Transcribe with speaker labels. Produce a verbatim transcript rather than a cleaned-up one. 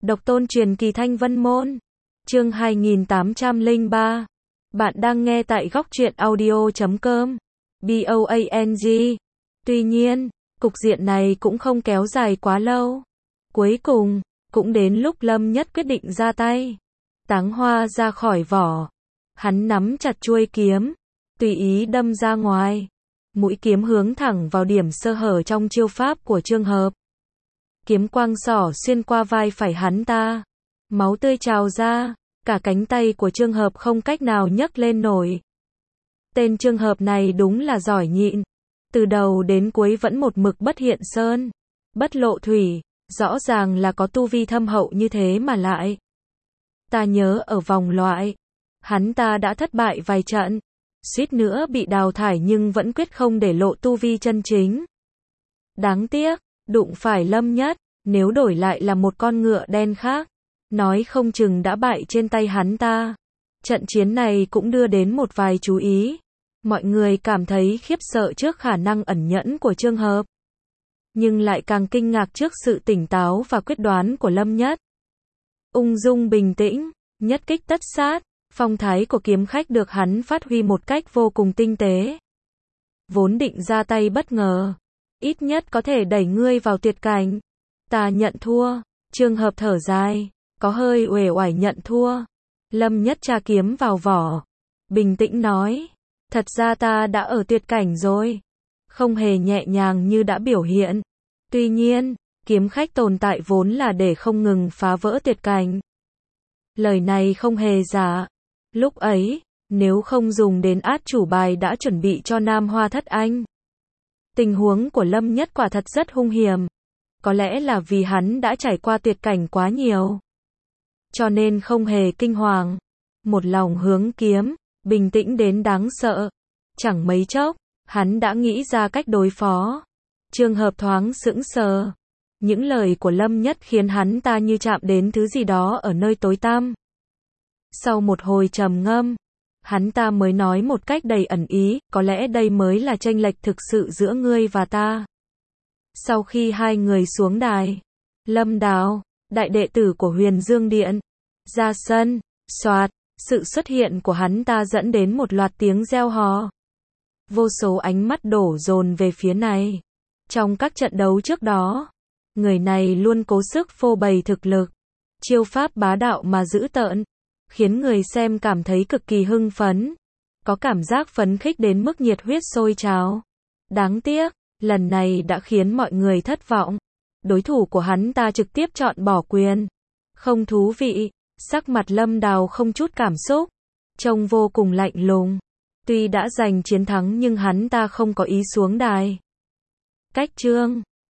Speaker 1: Độc tôn truyền kỳ Thanh Vân Môn. Chương hai nghìn tám trăm lẻ ba. Bạn đang nghe tại góc truyện audio chấm com. Boang. Tuy nhiên, cục diện này cũng không kéo dài quá lâu. Cuối cùng, cũng đến lúc Lâm Nhất quyết định ra tay. Táng hoa ra khỏi vỏ. Hắn nắm chặt chuôi kiếm, tùy ý đâm ra ngoài. Mũi kiếm hướng thẳng vào điểm sơ hở trong chiêu pháp của Trương Hợp. Kiếm quang xỏ xuyên qua vai phải hắn ta. Máu tươi trào ra, cả cánh tay của Trương Hợp không cách nào nhấc lên nổi. Tên Trương Hợp này đúng là giỏi nhịn. Từ đầu đến cuối vẫn một mực bất hiện sơn, bất lộ thủy, rõ ràng là có tu vi thâm hậu như thế mà lại. Ta nhớ ở vòng loại, hắn ta đã thất bại vài trận, suýt nữa bị đào thải nhưng vẫn quyết không để lộ tu vi chân chính. Đáng tiếc, đụng phải Lâm Nhất, nếu đổi lại là một con ngựa đen khác, nói không chừng đã bại trên tay hắn ta. Trận chiến này cũng đưa đến một vài chú ý. Mọi người cảm thấy khiếp sợ trước khả năng ẩn nhẫn của Trương Hợp, nhưng lại càng kinh ngạc trước sự tỉnh táo và quyết đoán của Lâm Nhất. Ung dung bình tĩnh, nhất kích tất sát, phong thái của kiếm khách được hắn phát huy một cách vô cùng tinh tế. Vốn định ra tay bất ngờ, ít nhất có thể đẩy ngươi vào tuyệt cảnh. Ta nhận thua. Trương Hợp thở dài, có hơi uể oải nhận thua. Lâm Nhất tra kiếm vào vỏ, bình tĩnh nói, thật ra ta đã ở tuyệt cảnh rồi. Không hề nhẹ nhàng như đã biểu hiện. Tuy nhiên, kiếm khách tồn tại vốn là để không ngừng phá vỡ tuyệt cảnh. Lời này không hề giả. Lúc ấy, nếu không dùng đến át chủ bài đã chuẩn bị cho Nam Hoa Thất Anh, tình huống của Lâm Nhất quả thật rất hung hiểm. Có lẽ là vì hắn đã trải qua tuyệt cảnh quá nhiều, cho nên không hề kinh hoàng. Một lòng hướng kiếm, bình tĩnh đến đáng sợ. Chẳng mấy chốc, hắn đã nghĩ ra cách đối phó. Trương Hợp thoáng sững sờ. Những lời của Lâm Nhất khiến hắn ta như chạm đến thứ gì đó ở nơi tối tăm. Sau một hồi trầm ngâm, hắn ta mới nói một cách đầy ẩn ý, có lẽ đây mới là chênh lệch thực sự giữa ngươi và ta. Sau khi hai người xuống đài, Lâm Đào, đại đệ tử của Huyền Dương Điện, ra sân, soạt, sự xuất hiện của hắn ta dẫn đến một loạt tiếng reo hò. Vô số ánh mắt đổ dồn về phía này. Trong các trận đấu trước đó, người này luôn cố sức phô bày thực lực, chiêu pháp bá đạo mà dữ tợn, khiến người xem cảm thấy cực kỳ hưng phấn, có cảm giác phấn khích đến mức nhiệt huyết sôi trào. Đáng tiếc, lần này đã khiến mọi người thất vọng. Đối thủ của hắn ta trực tiếp chọn bỏ quyền. Không thú vị. Sắc mặt Lâm Đào không chút cảm xúc, trông vô cùng lạnh lùng. Tuy đã giành chiến thắng nhưng hắn ta không có ý xuống đài. Cách Trương